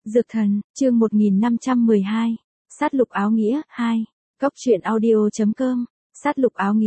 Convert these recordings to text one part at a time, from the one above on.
Dược thần, chương 1512. Sát lục áo nghĩa, 2. Cốc truyện audio.com. Sát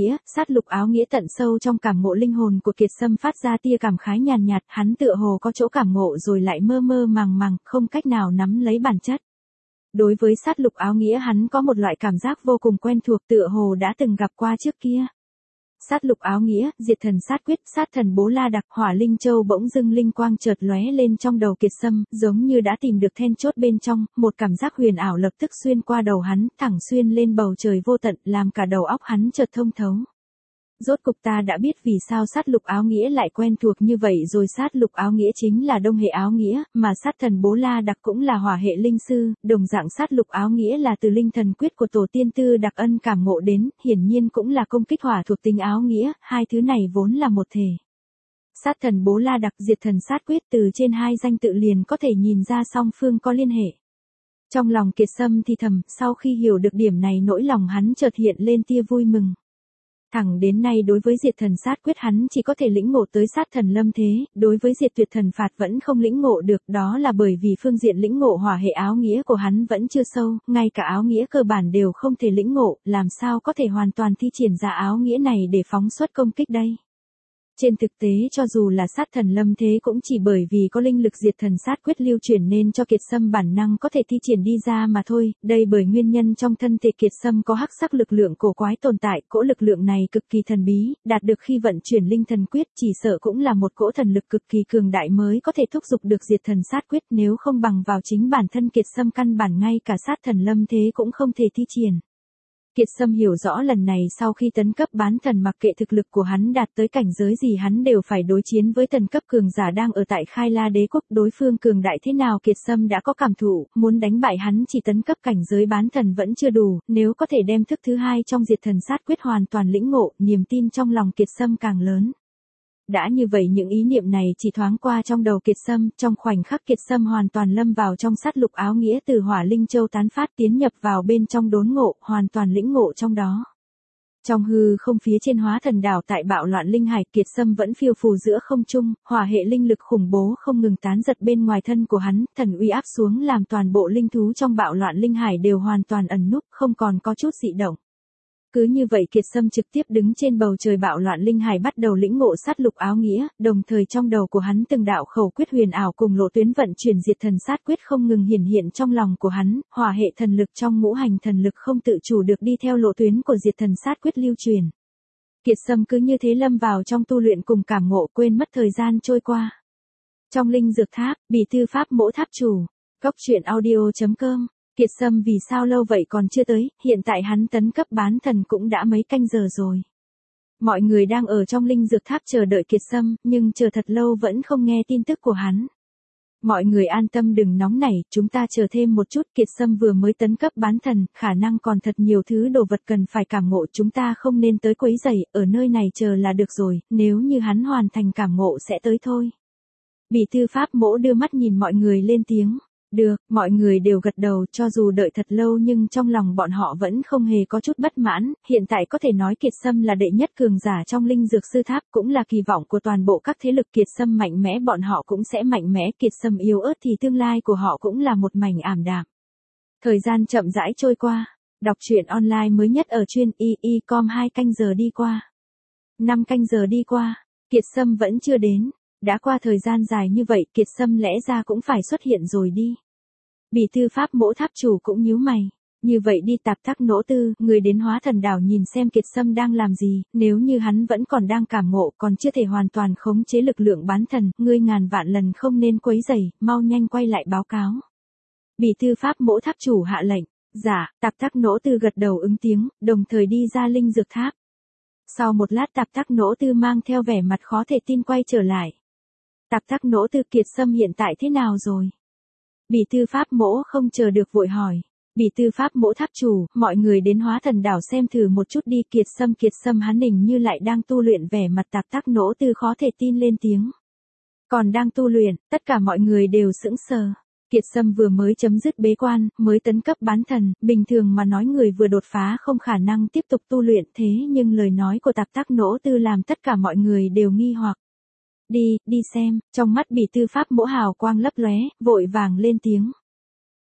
lục áo nghĩa tận sâu trong cảm ngộ linh hồn của Kiệt Sâm phát ra tia cảm khái nhàn nhạt, hắn tựa hồ có chỗ cảm ngộ rồi lại mơ mơ màng màng, không cách nào nắm lấy bản chất. Đối với sát lục áo nghĩa hắn có một loại cảm giác vô cùng quen thuộc tựa hồ đã từng gặp qua trước kia. Sát lục áo nghĩa, diệt thần sát quyết, sát thần bố la đặc, hỏa linh châu bỗng dưng linh quang chợt lóe lên trong đầu Kiệt Sâm, giống như đã tìm được then chốt bên trong, một cảm giác huyền ảo lập tức xuyên qua đầu hắn, thẳng xuyên lên bầu trời vô tận, làm cả đầu óc hắn chợt thông thấu. Rốt cục ta đã biết vì sao sát lục áo nghĩa lại quen thuộc như vậy rồi. Sát lục áo nghĩa chính là đông hệ áo nghĩa, mà sát thần bố la đặc cũng là hỏa hệ linh sư, đồng dạng sát lục áo nghĩa là từ linh thần quyết của tổ tiên Tư Đặc Ân cảm ngộ đến, hiển nhiên cũng là công kích hỏa thuộc tính áo nghĩa, hai thứ này vốn là một thể. Sát thần bố la đặc, diệt thần sát quyết, từ trên hai danh tự liền có thể nhìn ra song phương có liên hệ. Trong lòng Kiệt Sâm thì thầm, sau khi hiểu được điểm này nỗi lòng hắn chợt hiện lên tia vui mừng. Thẳng đến nay đối với diệt thần sát quyết hắn chỉ có thể lĩnh ngộ tới sát thần lâm thế, đối với diệt tuyệt thần phạt vẫn không lĩnh ngộ được, đó là bởi vì phương diện lĩnh ngộ hỏa hệ áo nghĩa của hắn vẫn chưa sâu, ngay cả áo nghĩa cơ bản đều không thể lĩnh ngộ, làm sao có thể hoàn toàn thi triển ra áo nghĩa này để phóng xuất công kích đây. Trên thực tế cho dù là sát thần lâm thế cũng chỉ bởi vì có linh lực diệt thần sát quyết lưu truyền nên cho Kiệt Sâm bản năng có thể thi triển đi ra mà thôi, đây bởi nguyên nhân trong thân thể Kiệt Sâm có hắc sắc lực lượng cổ quái tồn tại, cỗ lực lượng này cực kỳ thần bí, đạt được khi vận chuyển linh thần quyết chỉ sợ cũng là một cỗ thần lực cực kỳ cường đại mới có thể thúc giục được diệt thần sát quyết, nếu không bằng vào chính bản thân Kiệt Sâm căn bản ngay cả sát thần lâm thế cũng không thể thi triển. Kiệt Sâm hiểu rõ lần này sau khi tấn cấp bán thần mặc kệ thực lực của hắn đạt tới cảnh giới gì hắn đều phải đối chiến với thần cấp cường giả đang ở tại Khai La Đế Quốc, đối phương cường đại thế nào Kiệt Sâm đã có cảm thụ, muốn đánh bại hắn chỉ tấn cấp cảnh giới bán thần vẫn chưa đủ, nếu có thể đem thức thứ hai trong diệt thần sát quyết hoàn toàn lĩnh ngộ, niềm tin trong lòng Kiệt Sâm càng lớn. Đã như vậy những ý niệm này chỉ thoáng qua trong đầu Kiệt Sâm, trong khoảnh khắc Kiệt Sâm hoàn toàn lâm vào trong sát lục áo nghĩa từ hỏa linh châu tán phát tiến nhập vào bên trong đốn ngộ, hoàn toàn lĩnh ngộ trong đó. Trong hư không phía trên hóa thần đảo tại bạo loạn linh hải, Kiệt Sâm vẫn phiêu phù giữa không trung, hỏa hệ linh lực khủng bố không ngừng tán giật bên ngoài thân của hắn, thần uy áp xuống làm toàn bộ linh thú trong bạo loạn linh hải đều hoàn toàn ẩn núp, không còn có chút dị động. Cứ như vậy Kiệt Sâm trực tiếp đứng trên bầu trời bạo loạn linh hải bắt đầu lĩnh ngộ sát lục áo nghĩa, đồng thời trong đầu của hắn từng đạo khẩu quyết huyền ảo cùng lộ tuyến vận chuyển diệt thần sát quyết không ngừng hiển hiện trong lòng của hắn, hỏa hệ thần lực trong ngũ hành thần lực không tự chủ được đi theo lộ tuyến của diệt thần sát quyết lưu truyền. Kiệt Sâm cứ như thế lâm vào trong tu luyện cùng cảm ngộ, quên mất thời gian trôi qua. Trong linh dược tháp, Bỉ Tư Pháp Mỗ Tháp Chủ, Cốc truyện audio.com. Kiệt Sâm vì sao lâu vậy còn chưa tới, hiện tại hắn tấn cấp bán thần cũng đã mấy canh giờ rồi. Mọi người đang ở trong linh dược tháp chờ đợi Kiệt Sâm, nhưng chờ thật lâu vẫn không nghe tin tức của hắn. Mọi người an tâm đừng nóng nảy, chúng ta chờ thêm một chút, Kiệt Sâm vừa mới tấn cấp bán thần, khả năng còn thật nhiều thứ đồ vật cần phải cảm ngộ, chúng ta không nên tới quấy rầy, ở nơi này chờ là được rồi, nếu như hắn hoàn thành cảm ngộ sẽ tới thôi. Bỉ Tư Pháp Mỗ đưa mắt nhìn mọi người lên tiếng. Được, mọi người đều gật đầu, cho dù đợi thật lâu nhưng trong lòng bọn họ vẫn không hề có chút bất mãn, hiện tại có thể nói Kiệt Sâm là đệ nhất cường giả trong linh dược sư tháp, cũng là kỳ vọng của toàn bộ các thế lực. Kiệt Sâm mạnh mẽ bọn họ cũng sẽ mạnh mẽ, Kiệt Sâm yếu ớt thì tương lai của họ cũng là một mảnh ảm đạm. Thời gian chậm rãi trôi qua, đọc truyện online mới nhất ở chuyên y.com 2 canh giờ đi qua. 5 canh giờ đi qua, Kiệt Sâm vẫn chưa đến. Đã qua thời gian dài như vậy Kiệt Sâm lẽ ra cũng phải xuất hiện rồi đi. Bỉ Tư Pháp Mỗ Tháp Chủ cũng nhíu mày. Như vậy đi Tạp Tắc Nỗ Tư, người đến hóa thần đảo nhìn xem Kiệt Sâm đang làm gì, nếu như hắn vẫn còn đang cảm ngộ còn chưa thể hoàn toàn khống chế lực lượng bán thần, ngươi ngàn vạn lần không nên quấy rầy, mau nhanh quay lại báo cáo. Bỉ Tư Pháp Mỗ Tháp Chủ hạ lệnh. Dạ, Tạp Tắc Nỗ Tư gật đầu ứng tiếng, đồng thời đi ra linh dược tháp. Sau một lát Tạp Tắc Nỗ Tư mang theo vẻ mặt khó thể tin quay trở lại. Tạp Tắc Nỗ Tư, Kiệt Sâm hiện tại thế nào rồi? Bỉ Tư Pháp Mỗ không chờ được vội hỏi. Bỉ Tư Pháp Mỗ Tháp Chủ, mọi người đến hóa thần đảo xem thử một chút đi. Kiệt Sâm hắn hình như lại đang tu luyện, vẻ mặt Tạp Tắc Nỗ Tư khó thể tin lên tiếng. Còn đang tu luyện, tất cả mọi người đều sững sờ. Kiệt Sâm vừa mới chấm dứt bế quan, mới tấn cấp bán thần, bình thường mà nói người vừa đột phá không khả năng tiếp tục tu luyện, thế nhưng lời nói của Tạp Tắc Nỗ Tư làm tất cả mọi người đều nghi hoặc. Đi xem, trong mắt Bỉ Tư Pháp Mỗ hào quang lấp lóe, vội vàng lên tiếng.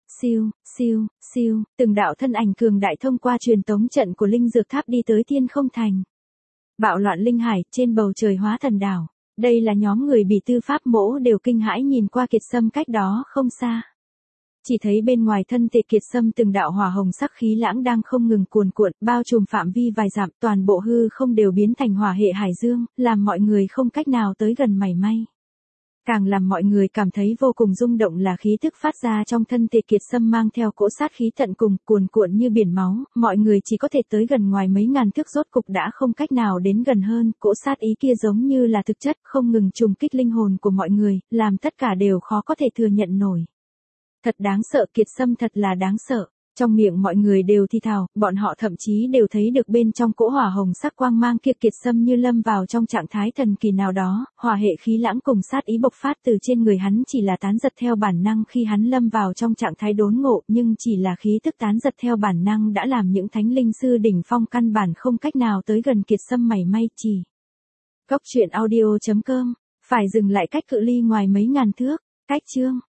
Siêu, siêu, siêu, từng đạo thân ảnh cường đại thông qua truyền tống trận của linh dược tháp đi tới Thiên Không Thành. Bạo loạn linh hải, trên bầu trời hóa thần đảo. Đây là nhóm người bị tư pháp mỗ đều kinh hãi nhìn qua Kiệt Sâm cách đó không xa. Chỉ thấy bên ngoài thân thể Kiệt Sâm từng đạo hỏa hồng sắc khí lãng đang không ngừng cuồn cuộn, bao trùm phạm vi vài dặm, toàn bộ hư không đều biến thành hỏa hệ hải dương, làm mọi người không cách nào tới gần mảy may. Càng làm mọi người cảm thấy vô cùng rung động là khí tức phát ra trong thân thể Kiệt Sâm mang theo cỗ sát khí tận cùng, cuồn cuộn như biển máu, mọi người chỉ có thể tới gần ngoài mấy ngàn thước, rốt cục đã không cách nào đến gần hơn, cỗ sát ý kia giống như là thực chất, không ngừng trùng kích linh hồn của mọi người, làm tất cả đều khó có thể thừa nhận nổi. Thật đáng sợ, Kiệt Sâm thật là đáng sợ. Trong miệng mọi người đều thì thào, bọn họ thậm chí đều thấy được bên trong cỗ hỏa hồng sắc quang mang kia Kiệt Sâm như lâm vào trong trạng thái thần kỳ nào đó, hỏa hệ khí lãng cùng sát ý bộc phát từ trên người hắn chỉ là tán giật theo bản năng khi hắn lâm vào trong trạng thái đốn ngộ, nhưng chỉ là khí tức tán giật theo bản năng đã làm những thánh linh sư đỉnh phong căn bản không cách nào tới gần Kiệt Sâm mảy may. Chỉ Góc truyện audio.com, phải dừng lại cách cự ly ngoài mấy ngàn thước, cách chương